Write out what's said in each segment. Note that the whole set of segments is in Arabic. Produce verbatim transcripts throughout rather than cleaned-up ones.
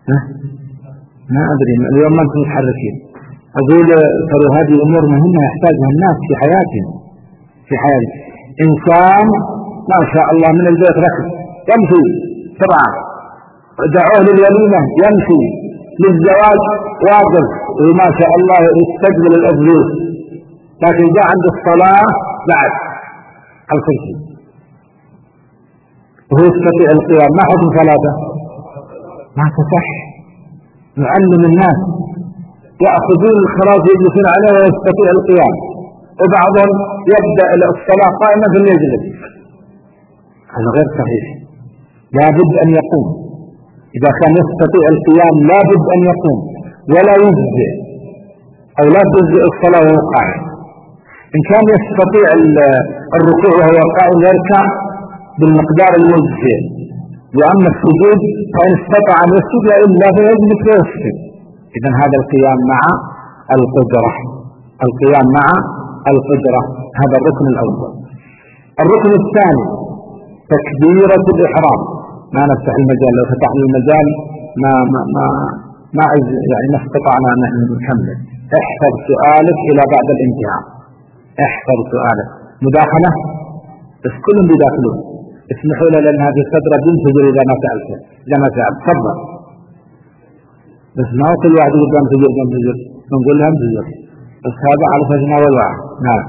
ها؟ ما أدري اليوم ما أنتم متحركين. أقول ترى هذه أمور مهمة يحتاجها الناس في حياتهم في حياتهم. إنسان ما شاء الله من البيت ركض يمشي سرعة، دعوه للوليمة يمشي، للزواج واقف وما شاء الله يستقبل الأفلوس، لكن جاء عند الصلاة بعد الكرسي وهو يستطيع القيام. ما حكم صلاته؟ ما تصح. نعلم الناس يأخذون الخراج يجلسون عليه ويستطيع القيام، وبعضهم يبدأ الصلاة قائمة في يجلس. هذا غير صحيح. لا بد أن يقوم. إذا كان يستطيع القيام لا بد أن يقوم، ولا يجزئ أو لا تجزئ الصلاة وهو قائم. إن كان يستطيع الركوع وهو قائم يركع بالمقدار المجزئ، وأما السجود فإن استطاع أن يسجد إلا فيجلس ويسجد. إذن هذا القيام مع القدرة، القيام مع القدرة هذا الركن الأول. الركن الثاني تكبيرة الإحرام. ما نفتح المجال، لو فتحنا المجال ما ما ما ما يعني ما استطعنا أن نكمل. احفظ سؤالك إلى بعد الانتهاء. احفظ سؤالك. مداخلة بس كلهم بيداخلون. اسمحوا لنا لأن هذه الفترة بنتجر إذا ما سألت إذا ما سألت تفضل. بس ما هو كل واحد يقول بنتجر بنتجر نقول لهم تجر، بس هذا على فجنا والواحد. نعم.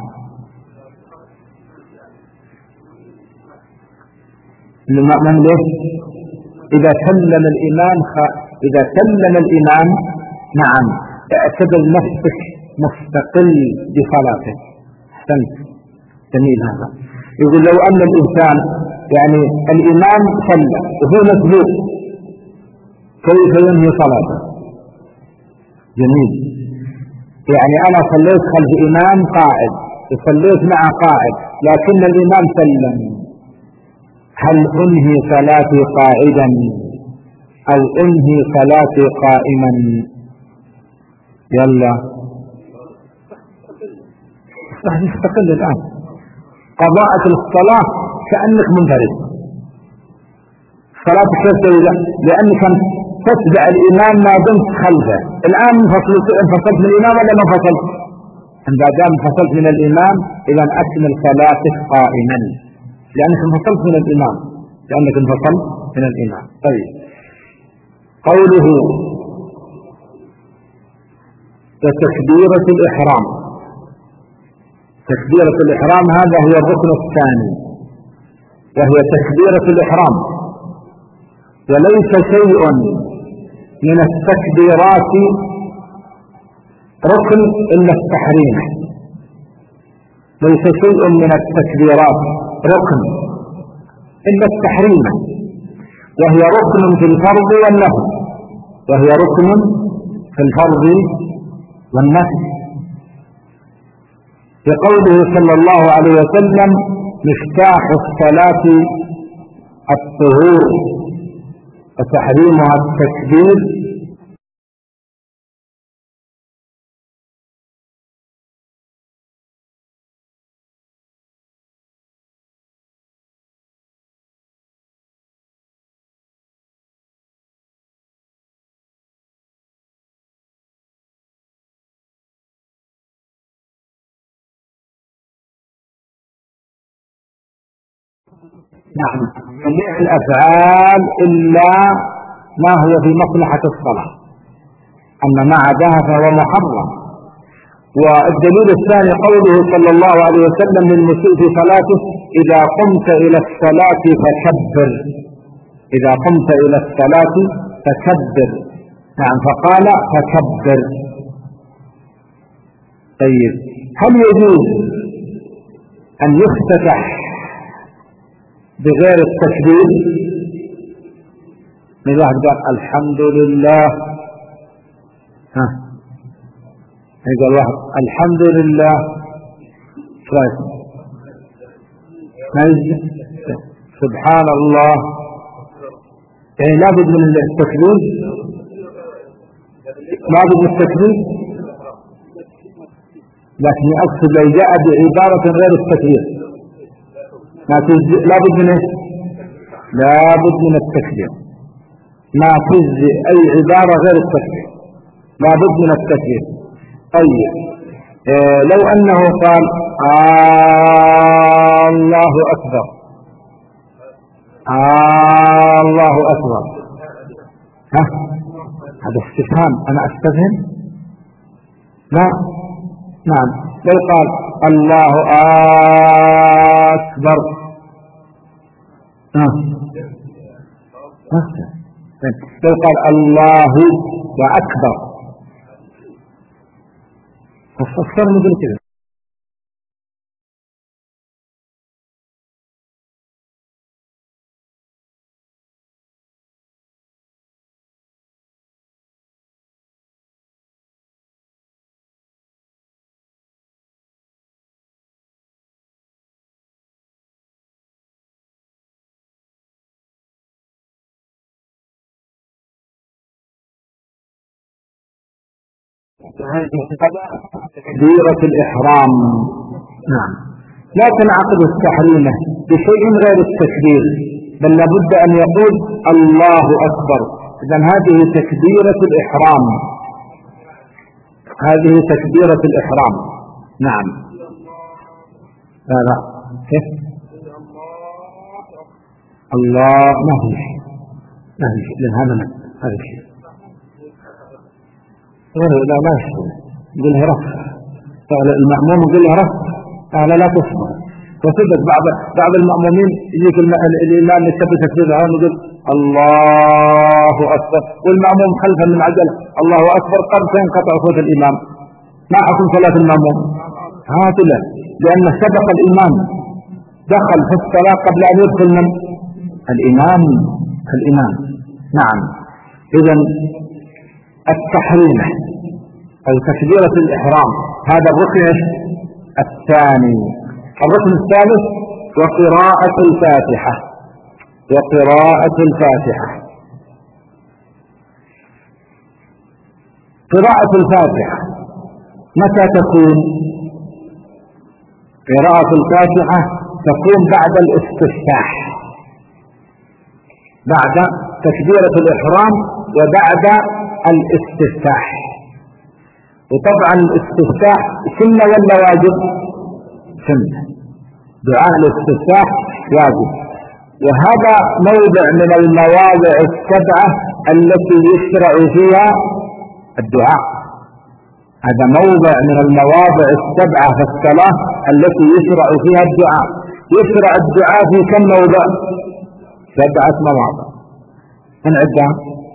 من له إذا سلم الإمام خ... إذا سلم الإمام نعم اعتبر نفسك مستقل بصلاته. أحسنت، جميل هذا. يقول لو أن الإنسان يعني الإمام صلى وهو مسبوق كيف ينهي صلاته؟ جميل. يعني أنا صليت خلف إمام قاعد وصليت مع قاعد لكن الإمام سلم، هل أنهي صلاتي قاعدا أو أنهي صلاتي قائما؟ يلا راح نستقل الآن. قضاءة الصلاة كأنك منفرد. صلاتك كيف تسوي؟ لأنك تتبع الإمام ما دمت خلفه. الآن انفصلت من الإمام ولا ما انفصلت؟ عندما دام انفصلت من الإمام إذا أكمل صلاتك قائما لأنك انفصلت من الإمام، لأنك انفصلت من الإمام. طيب، قوله وتكبيرة الإحرام. تكبيرة الإحرام هذا هو الركن الثاني، وهي تكبيرة الإحرام. وليس شيء من التكبيرات ركن إلا التحريم. ليس شيء من التكبيرات ركن إلا التحريم، وهي ركن في الفرض والنفل، وهي ركن في الفرض والنفل. بقوله صلى الله عليه وسلم مفتاح الصلاة الطهور وتحريمها التكبير. نعم، جميع الأفعال إلا ما هو في مصلحة الصلاة، أما ما عداها فهو محرم. والدليل الثاني قوله صلى الله عليه وسلم للمسيء في صلاته إذا قمت إلى الصلاة فكبر. إذا قمت إلى الصلاة فكبر. نعم، فقال فكبر. طيب، هل يجوز أن يفتتح بغير التكبير؟ من واحد قال الحمد لله، ها يقول واحد الحمد لله كويس، سبحان الله، يعني لابد من التكبير، لابد من التكبير. لكن أقصد لو جاء بعبارة غير التكبير لابد من ايش؟ لابد من التكبير. ما تجزي أي عبارة غير التكبير، لا بد من التكبير. طيب إيه لو أنه قال آه الله أكبر، آه الله أكبر، ها هذا استفهام، أنا أستفهم؟ لا، نعم. لو قال الله أكبر، ها لو قال الله وأكبر، فاستفسر مثل كذا. تكبيرة الإحرام، نعم، لا تنعقد التحريمة بشيء غير التكبير، بل لابد أن يقول الله أكبر. إذن هذه تكبيرة الإحرام، هذه تكبيرة الإحرام. نعم. لا لا كيف الله ما في شيء، ما في شيء، لأن هذا هذا الشيء غير لا لا يشتغل، يقول له رفع، المأموم يقول له رفع، أهلا لا تصبر. وثبت بعض بعض المأمومين يجيك الإمام يثبت تكبيره يقول الله أكبر، والمأموم خلفا من عجل الله أكبر، قد سينقطع صوت الإمام، ما حكم صلاة المأموم؟ هاتلا، لأن سبق الإمام، دخل في الصلاة قبل أن يدخل من الإمام الإمام نعم. إذن التحريمة أو تكبيرة الإحرام هذا الركن الثاني. الركن الثالث وقراءة الفاتحة، وقراءة الفاتحة. قراءة الفاتحة متى تكون؟ قراءة الفاتحة تكون بعد الاستفتاح، بعد تكبيرة الإحرام وبعد الاستفتاح. وطبعا الاستفتاح سنة ولا واجب؟ سنة، دعاء الاستفتاح واجب. وهذا موضع من المواضع السبعة التي يشرع فيها الدعاء، هذا موضع من المواضع السبعة في الصلاة التي يشرع فيها الدعاء. يشرع الدعاء في كم موضع؟ سبعة مواضع. من عدها؟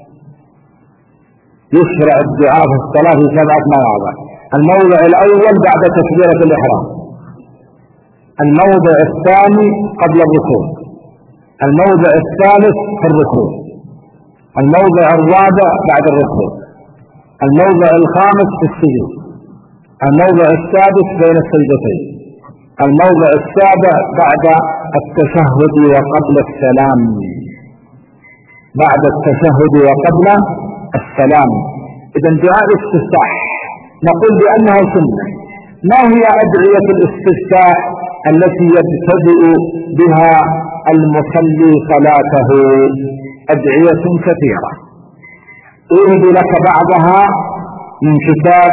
يشرع الدعاء في الصلاة في سبعة مواضع. الموضع الأول بعد تكبيرة الإحرام، الموضع الثاني قبل الركوع، الموضع الثالث في الركوع، الموضع الرابع بعد الركوع، الموضع الخامس في السجود، الموضع السادس بين السجدتين، الموضع السابع بعد التشهد وقبل السلام، بعد التشهد وقبل السلام. إذن دعاء الاستفتاح نقول بأنها سنة. ما هي أدعية الاستفتاح التي يبتدئ بها المصلي صلاته؟ أدعية كثيرة، أريد لك بعضها من كتاب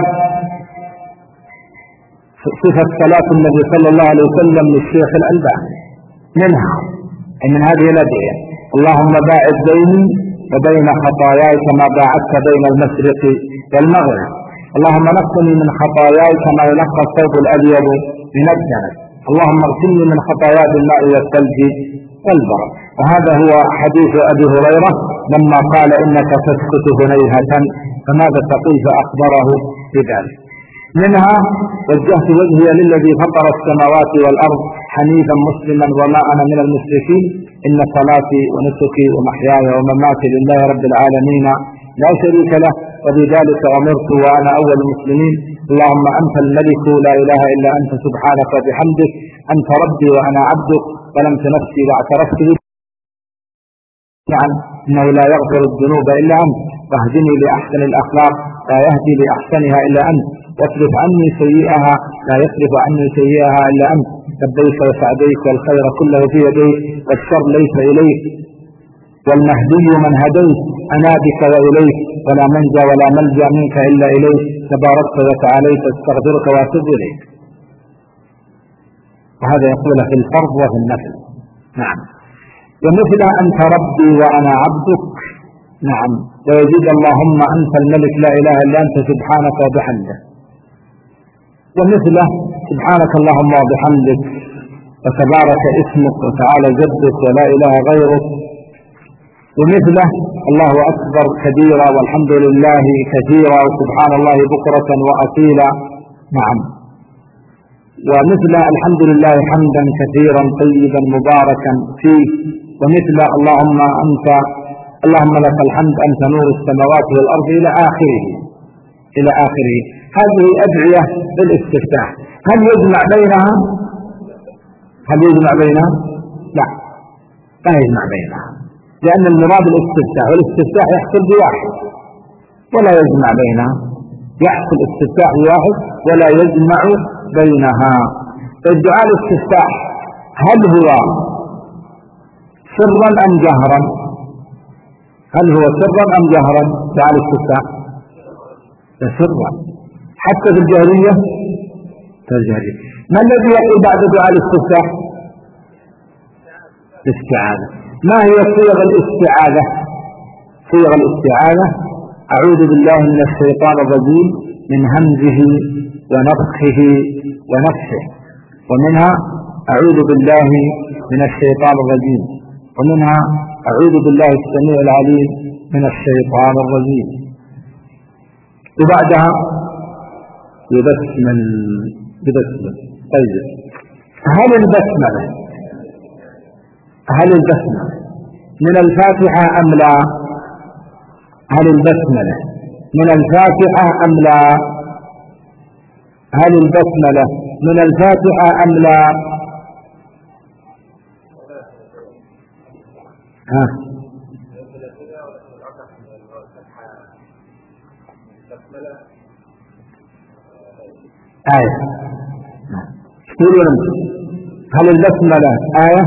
صفة صلاة النبي صلى الله عليه وسلم للشيخ الألباني. منها أي من هذه الأدعية: اللهم باعد بيني وبين خطاياي كما باعدت بين المشرق والمغرب، اللهم نقني من خطاياي كما ينقى الثوب الأبيض من الدنس، اللهم اغسلني من خطاياي بالماء والثلج والبرد. وهذا هو حديث أبي هريرة لما قال إنك تسكت هنيهة فماذا تقول فأخبره بذلك. منها: وجهت وجهي للذي فطر السماوات والأرض حنيفا مسلما وما أنا من المشركين، إن صلاتي ونسكي ومحياي ومماتي لله رب العالمين لا شريك له وبذلك أمرت وأنا أول المسلمين. اللهم أنت الملك لا إله إلا أنت سبحانك وبحمدك، أنت ربي وأنا عبدك، ظلمت نفسي واعترفت به نعم إنه لا يغفر الذنوب إلا أنت، واهدني لأحسن الأخلاق لا يهدي لأحسنها إلا أنت، واصرف عني سيئها لا يصرف عني سيئها إلا أنت، لبيك وسعديك والخير كله في يديك والشر ليس إليك، والمهدي من هديت أنا بك وإليك ولا منجى ولا ملجأ منك إلا إليك تباركت وتعاليت استغفرك وأتوب إليك. وهذا يقول في الفرض وفي النفل. نعم. ومثل أنت ربي وأنا عبدك. نعم. ويزيد اللهم أنت الملك لا إله إلا أنت سبحانك وبحمدك. ومثله سبحانك اللهم وبحمدك وتبارك اسمك وتعالى جدك ولا إله غيرك. ومثله الله أكبر كبيرا والحمد لله كثيرا وسبحان الله بكرة وأصيلا. نعم. ومثل الحمد لله حمدا كثيرا طيبا مباركا فيه. ومثل اللهم أنت اللهم لك الحمد أنت نور السماوات والأرض إلى آخره إلى آخره. هذه أدعية بالاستفتاح. هل يجمع بينها؟ هل يجمع بينها؟ لا، لا يجمع بينها، لأن المراد الاستفتاح، والاستفتاح يحصل بواحد ولا يجمع بينها. يحصل استفتاح بواحد ولا يجمع بينها. الدعاء الاستفتاح هل هو سرا أم جهرا؟ هل هو سرا أم جهرا؟ دعاء الاستفتاح سرا حتى في الجاهلية. الجاهلية ما الذي يقول بعد دعاء الاستفتاح؟ الاستعاذة. ما هي صيغ الاستعاذة؟ صيغ الاستعاذة: أعوذ بالله من الشيطان الرجيم من همزه ونفخه ونفسه. ومنها أعوذ بالله من الشيطان الرجيم. ومنها أعوذ بالله السميع العليم من الشيطان الرجيم. وبعدها يبسمل يبسمل. طيب، هل البسملة هل البسملة من الفاتحة أم لا؟ هل البسملة من الفاتحة أم لا؟ هل البسملة من الفاتحة أم لا؟ ها آية. هل البسملة آية؟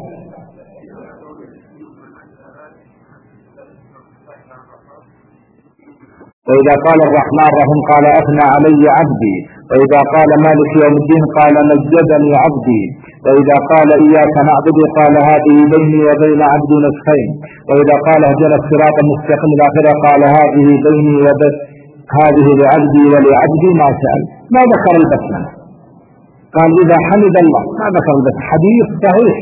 وإذا قال الرحمن الرحيم قال أثنى علي عبدي. وإذا قال مالك يوم الدين قال مجدني عبدي. وإذا قال إياك نعبد قال هذه بيني وبين عبدي نسخين. وإذا قال اهدنا الصراط المستقيم إلى آخره قال هذه بيني وبين هذه لعبدي ولعبدي ما سأل. ما ذكر البسملة، قال إذا حمد الله. ما ذكر البسملة. حديث صحيح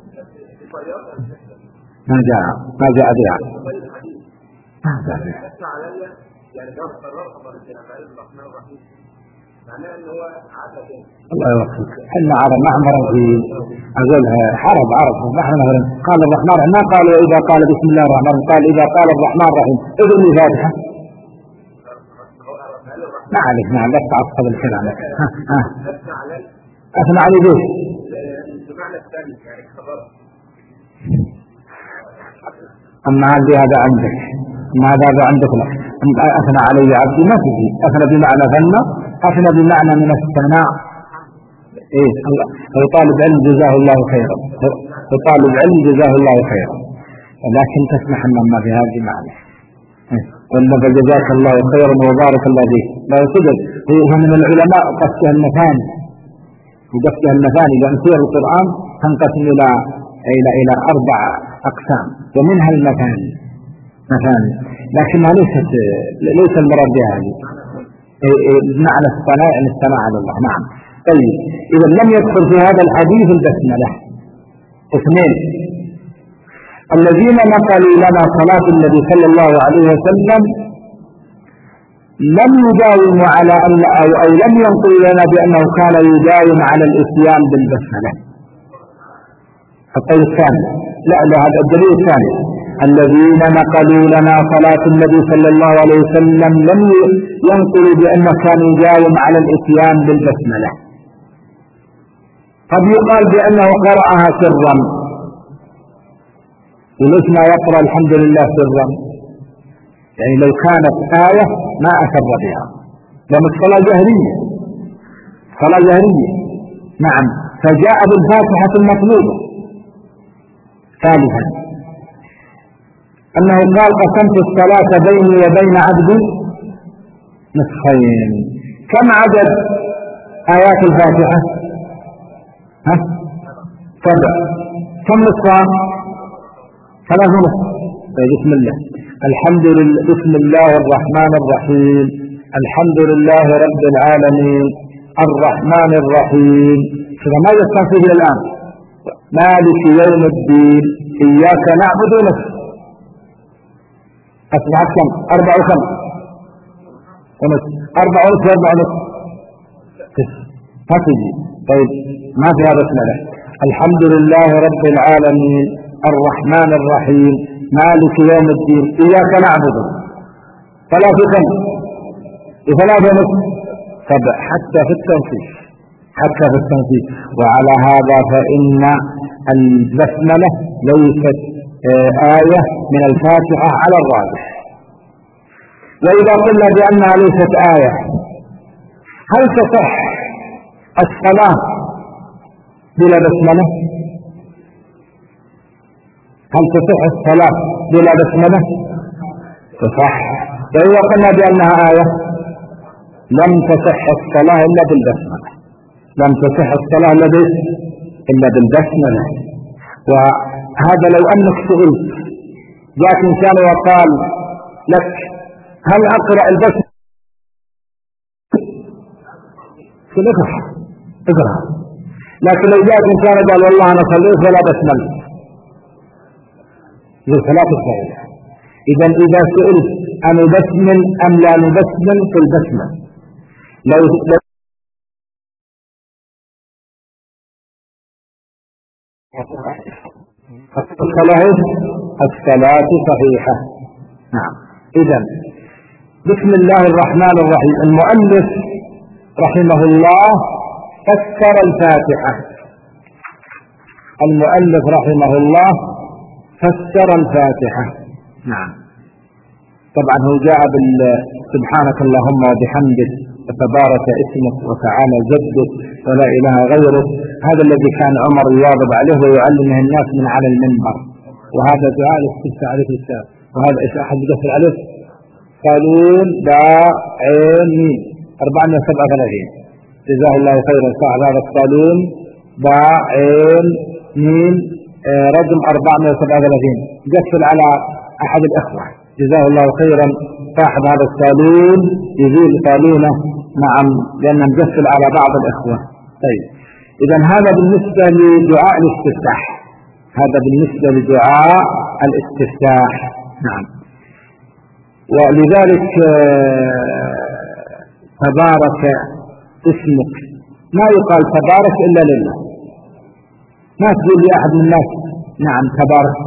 ما جاء ما جاء بها ما جاء بها. يعني جواب قرار خبر الجنة الرحمن الرحيم معناه أنه هو عادة. الله يوفقك. احنا عرب ما عمرنا في أقولها عرب عرب نحن مثلا قال الرحمن ما قال إذا قال بسم الله الرحمن قال إذا قال الرحمن الرحيم إذن الفاتحة. ما عليك نعم لا تعصب الكلام. ها ها أثنى علي ليش؟ بمعنى الثاني يعني خبر. أما هذا هذا عندك ما هذا عندك لا. أثنى علي عبدي ما تجي. أثنى بمعنى ثنى. أثنى بمعنى من الثناء. إيه وطالب علم جزاه الله خيرا. وطالب علم جزاه الله خيرا. لكن تسمح أن ما في هذه معنى. ولا فجزاك الله خيرا وبارك الله فيك. لا يصدق. هو من العلماء قصده المثاني. وقصده المثاني لأن سور القرآن تنقسم إلى إلى إلى أربع أقسام ومنها المثاني. مثاني لكنها ليست ليس المراد بها هذه بمعنى الثناء يعني الثناء على الله. نعم. طيب إذا لم يدخل في هذا الحديث البسملة. اثنين الذين نقلوا لنا صلاة النبي صلى الله عليه وسلم لم يداوموا على أن أو, أو لم ينقلوا لنا بأنه كان يداوم على الإتيان بالبسملة. الطيب الثاني لا لا هذا الدليل الثاني الذين نقلوا لنا صلاة النبي صلى الله عليه وسلم لم ينقلوا بأنه كان يداوم على الإتيان بالبسملة. قد يقال بأنه قرأها سرا. وليش ما يقرأ الحمد لله سرا؟ يعني لو كانت آية ما أسر بها لأن الصلاة جهرية صلاة جهرية. نعم. فجاء بالفاتحة المطلوبة. ثالثا أنه قال قسمت الصلاة بيني وبين عبدي نصفين. كم عدد آيات الفاتحة؟ ها؟ سبع. كم نصفها؟ ثلاث نصف. بسم الله. الحمد لله، بسم الله الرحمن الرحيم، الحمد لله رب العالمين الرحمن الرحيم. هذا ما يصح فيه الآن. مالك يوم الدين إياك نعبد ونصف. أصبحت كم؟ أربع وكم؟ ونصف. أربع ونصف وأربع ونصف. ما تجي. طيب ما في هذا اسمه. الحمد لله رب العالمين الرحمن الرحيم مالك يوم الدين إياك نعبد. ثلاث كم؟ ثلاث ونصف. سبع. حتى في التنفيذ، حتى في التنفيذ. وعلى هذا فإن البسملة ليست آية من الفاتحة على الراجح. وإذا قلنا بأنها ليست آية، هل تصح الصلاة بلا بسملة؟ هل تصح الصلاة بلا بسملة؟ تصح. وإذا قلنا بأنها آية لم تصح الصلاة إلا بالبسملة، لم تصح الصلاة إلا بالبسملة. وهذا لو أنك سئلت جاءت إنسان وقال لك هل أقرأ البسملة؟ اقرأ اقرأ. لكن لو جاءت إنسان قال والله أنا صليت ولا بسملة، للصلاة الصحيحة. إذا إذا سئلت أنبسمل أم لا نبسمل في البسملة، لو الصلاة الصلاة صحيحة. نعم. إذا بسم الله الرحمن الرحيم. المؤلف رحمه الله فسر الفاتحة. المؤلف رحمه الله فسر الفاتحة. نعم. طبعا هو جاء بال سبحانك اللهم وبحمدك وتبارك اسمك وتعالى جدك ولا إله غيرك. هذا الذي كان عمر يواظب عليه ويعلمه الناس من على المنبر. وهذا دعاء الاستفتاء عليه السلام. وهذا إيش أحد يقفل عليه؟ قالون باء عين ميم أربعمائة وسبعة وثلاثين. جزاه الله خيرا صاحب هذا القالون باء عين ميم رقم أربعمائة وسبعة وثلاثين. يقفل على أحد الأخوة جزاه الله خيرا صاحب هذا القالون، يزيل قالونه. نعم، لأنه مقفل على بعض الأخوة. طيب إذا هذا بالنسبة لدعاء الاستفتاح، هذا بالنسبة لدعاء الاستفتاح. نعم. ولذلك تبارك اسمك، ما يقال تبارك إلا لله. ما تقول لأحد من الناس نعم تبارك،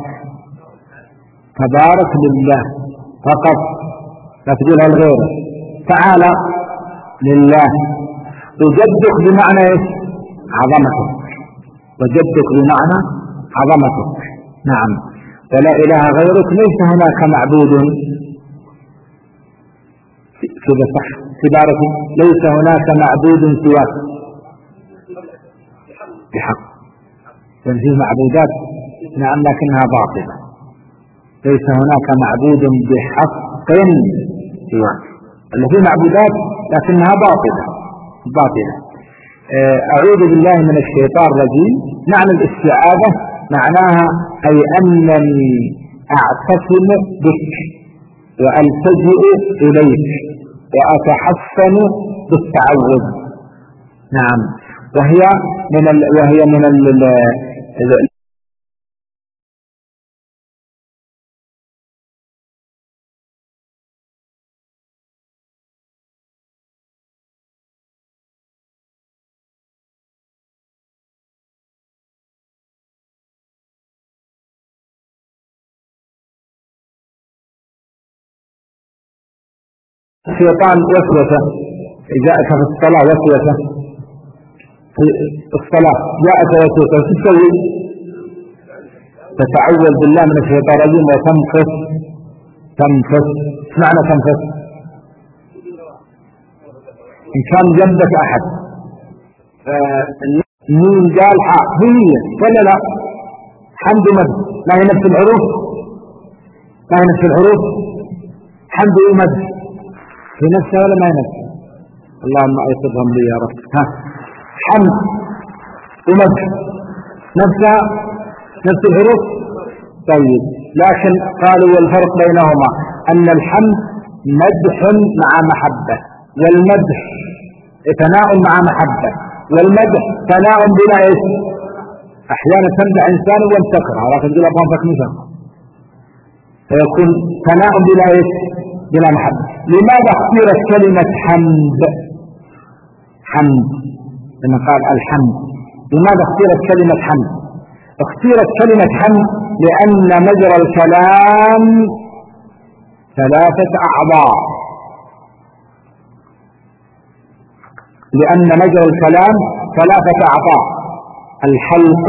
تبارك لله فقط، لا تقولها لغيره. تعالى لله. وجدك بمعنى ايش؟ عظمتك. وجدك بمعنى عظمتك. نعم. ولا إله غيرك، ليس هناك معبود كذا صح تبارك، ليس هناك معبود سواك بحق. لأن فيه معبودات نعم لكنها باطلة. ليس هناك معبود بحق سواك. اللي فيه معبودات لكنها باطلة باطلة. أعوذ بالله من الشيطان الرجيم. معنى الاستعاذة معناها أي أنني أعتصم بك وألتجئ إليك وأتحسن بالتعوذ. نعم. وهي من ال... وهي من ال... الشيطان وسوسة جاءك في الصلاة وسوسة في الصلاة جاءك وسوسة تسوي تتعوذ بالله من الشيطان الرجيم وتنفس. تنفس معنى تنفس؟ إن كان جنبك أحد مين قال حق هي ولا لا؟ حمد مد ما هي نفس الحروف ما هي نفس الحروف؟ حمد ومدح في نفسها ولا ما هي نفسها؟ اللهم أيقظهم لي يا رب. ها حمد ومدح نفسها نفس الحروف؟ طيب، لكن قالوا والفرق بينهما أن الحمد مدح مع محبة، والمدح ثناء مع محبة، والمدح ثناء بلا اسم. أحيانا تمدح إنسان وأنت تكره، لكن تقول أبغى فك مثلا، فيكون ثناء بلا اسم بلا محبة. لماذا اختيرت كلمة حمد؟ حمد لما قال الحمد، لماذا اختيرت كلمة حمد؟ اختيرت كلمة حمد لأن مجرى الكلام ثلاثة أعضاء، لأن مجرى الكلام ثلاثة أعضاء: الحلق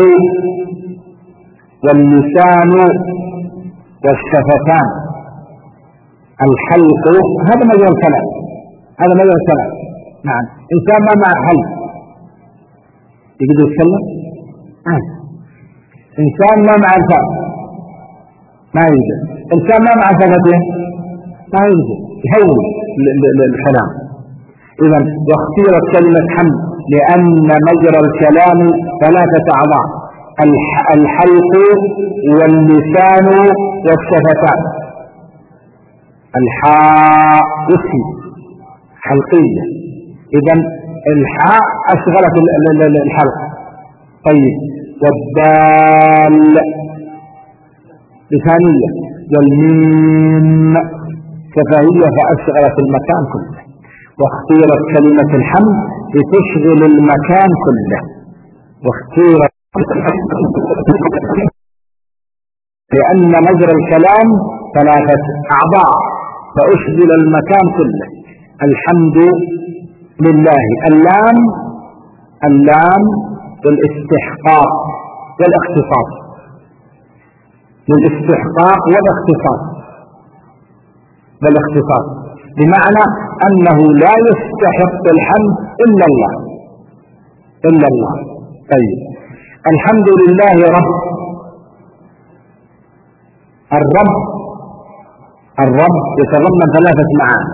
واللسان والشفتان. الحلق هذا مجرى الكلام، هذا مجرى الكلام. نعم، إنسان ما مع حلق يقدر يتكلم؟ آه. إنسان ما مع الفم ما يوجد، إنسان ما مع شفتين ما يوجد، يهون الكلام. إذا واختيرت كلمة حمد لأن مجرى الكلام ثلاثة أعضاء: الحلق واللسان والشفتان. الحاء اسم حلقية، إذا الحاء أشغلت الحلق. طيب، والدال لسانية، والميم شفهية فأشغلت المكان كله. واختيرت كلمة الحمد لتشغل المكان كله، واختيرت لأن مجرى الكلام ثلاثة أعضاء فأشغل المكان كله. الحمد لله. اللام اللام للاستحقاق والاختصاص، للاستحقاق والاختصاص والاختصاص بمعنى أنه لا يستحق الحمد إلا الله إلا الله. طيب، الحمد لله رب. الرب الرب يتضمن ثلاثة معاني: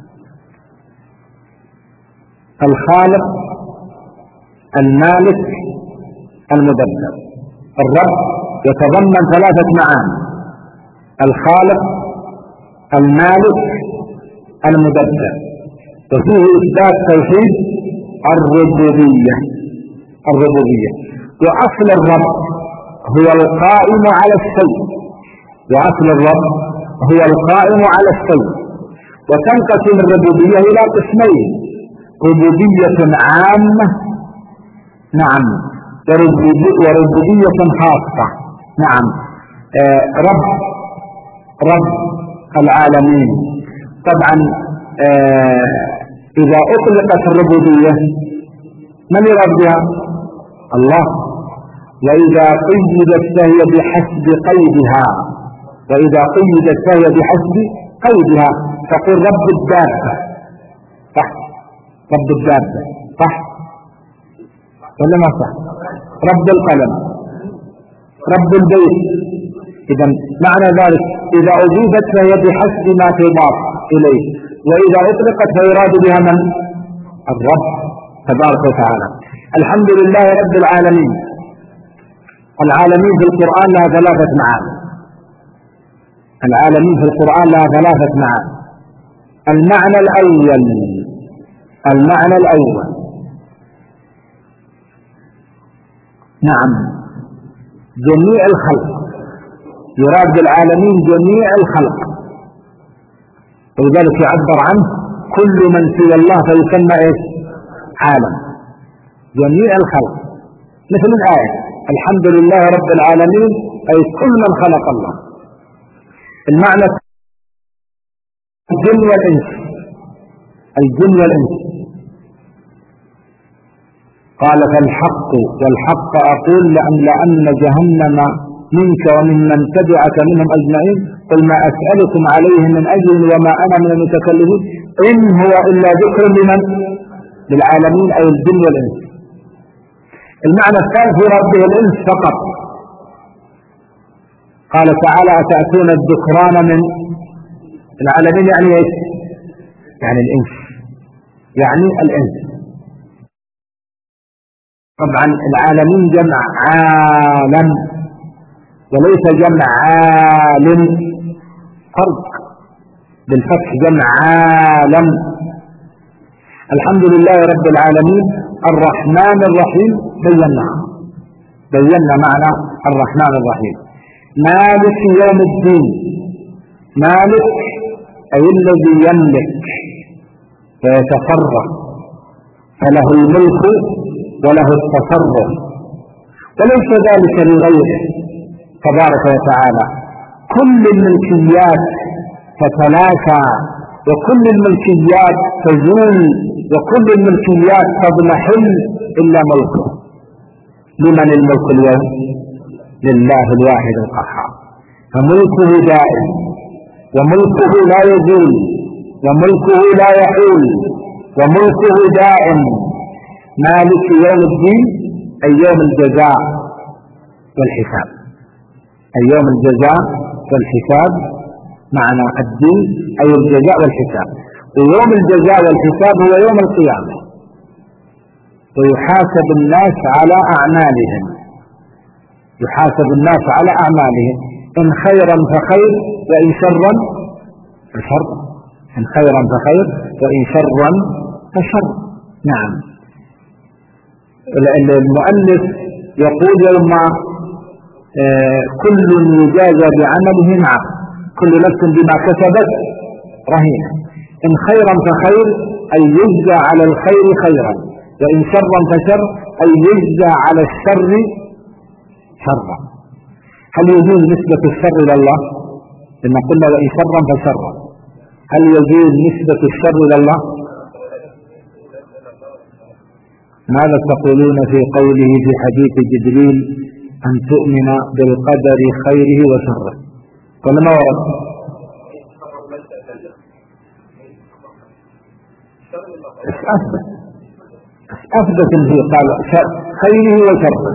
الخالق، المالك، المدبر. الرب يتضمن ثلاثة معاني: الخالق، المالك، المدبر. وفيه إثبات توحيد الربوبية الربوبية وأصل الرب هو القائم على الشيء وأصل الرب هو القائم على الشيء وتنقسم الربوبية إلى قسمين: ربوبية عامة، نعم، وربوبية خاصة، نعم. آه رب رب العالمين. طبعا آه إذا أطلقت الربوبية من يراد بها؟ الله. وإذا قيدت فهي بحسب قيدها وإذا قيدت فهي بحسب قيدها تقول رب الدابة، صح؟ رب الدابة صح ولا ما صح؟ رب القلم، رب البيت. إذا معنى ذلك إذا أضيفت فهي بحسب ما تضاف إليه، وإذا أطلقت فيراد بها من؟ الرب تبارك وتعالى. الحمد لله رب العالمين. العالمين في القرآن لها ثلاثة معاني. العالمين في القرآن لها ثلاثة معاني. المعنى الأول المعنى الأول نعم، جميع الخلق. يراد بالعالمين جميع الخلق، ولذلك يعبر عنه كل من سوى الله فيسمى ايش؟ عالم. جميع الخلق، مثل الآية الحمد لله رب العالمين، أي كل من خلق الله. المعنى الجن والإنس الجن والإنس قال فالحق والحق أقول لأملأن جهنم منك ومن من تبعك منهم أجمعين قل ما أسألكم عليه من أجر وما أنا من المتكلمين إن هو إلا ذكر لمن؟ للعالمين، أي الجن والإنس. المعنى الثالث يراد به الإنس فقط، قال تعالى أتأتون الذكران من العالمين، يعني ايش؟ يعني الإنس، يعني الإنس. طبعا العالمين جمع عالم وليس جمع عالم، فرق بالفتح، جمع عالم. الحمد لله رب العالمين الرحمن الرحيم، بينا بينا معنى الرحمن الرحيم. مالك يوم الدين، مالك أي الذي يملك ويتصرف، فله الملك وله التصرف، وليس ذلك لغيره تبارك وتعالى. كل الملكيات تتلاشى وكل الملكيات تزول وكل الملكيات تضمحل إلا ملكه. لمن الملك اليوم؟ لله الواحد القهار، فملكه دائم وملكه لا يزول وملكه لا يحول وملكه دائم. مالك يوم الدين أي يوم الجزاء والحساب، أي يوم الجزاء والحساب، معنى الدين أي الجزاء والحساب. ويوم الجزاء والحساب هو يوم القيامة، ويحاسب الناس على أعمالهم، يحاسب الناس على أعمالهم، إن خيرا فخير وإن شرا فشر، إن خيرا فخير وإن شرا فشر. نعم. المؤلف يقول يوم كل يجازى بعمله معه، كل نفس بما كسبت رهينة، إن خيرا فخير أي يجزى على الخير خيرا، وإن شرا فشر أي يجزى على الشر شرا. هل يجوز نسبة الشر إلى الله؟ لما قلنا وإن شرا فشرا، هل يجوز نسبة الشر إلى الله؟ ماذا تقولون في قوله في حديث جبريل أن تؤمن بالقدر خيره وشره؟ قال ما ورد؟ أثبت أثبت فيه، قال خيره وشره.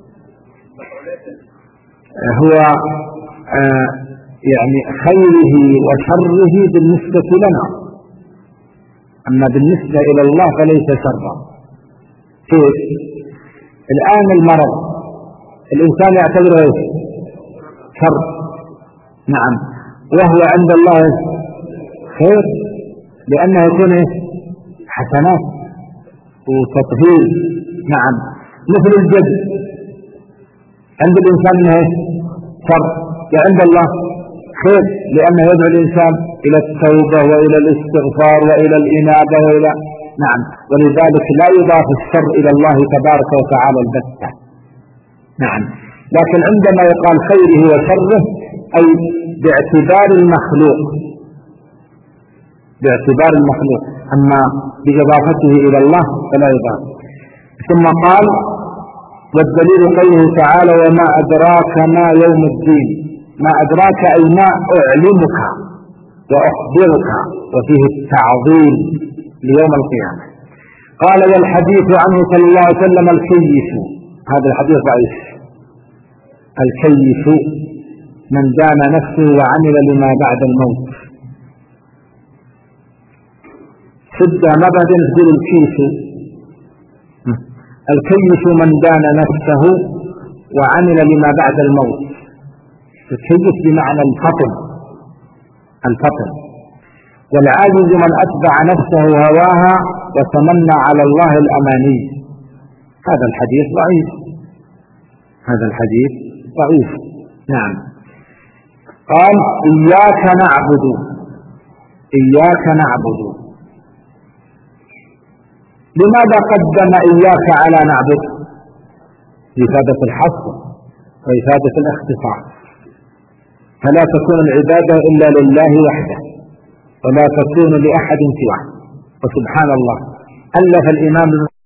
هو آه يعني خيره وشره بالنسبة لنا، أما بالنسبة إلى الله فليس شرا. كيف؟ الآن المرض الإنسان يعتبره شر، نعم، وهو عند الله خير، لأنه يكون حسنات وتطهير. نعم، مثل الجد عند الإنسان انه شر، وعند الله خير، لأنه يدعو الإنسان إلى التوبة وإلى الاستغفار وإلى الإنابة وإلى نعم، ولذلك لا يضاف الشر إلى الله تبارك وتعالى البتة. نعم، لكن عندما يقال خيره وشره أي باعتبار المخلوق، باعتبار المخلوق، أما بإضافته إلى الله فلا يضاف. ثم قال والدليل قوله تعالى وما أدراك ما يوم الدين. ما أدراك أي ما أعلمك وأخبرك، وفيه التعظيم ليوم القيامة. قال والحديث عنه صلى الله عليه وسلم الكيس، هذا الحديث ضعيف. الكيس من دان نفسه وعمل لما بعد الموت. شدة ما بعدين تقول الكيس. الكيس من دان نفسه وعمل لما بعد الموت. الكيس بمعنى الفطن، الفطن. والعاجز من أتبع نفسه هواها وتمنى على الله الأماني. هذا الحديث ضعيف، هذا الحديث ضعيف. نعم. قال إياك نعبد، إياك نعبد. لماذا قدم إياك على نعبد؟ لإفادة الحصر وإفادة الاختصاص، فلا تكون العبادة إلا لله وحده ولا تكون لأحد سواه. وسبحان الله، ألف الإمام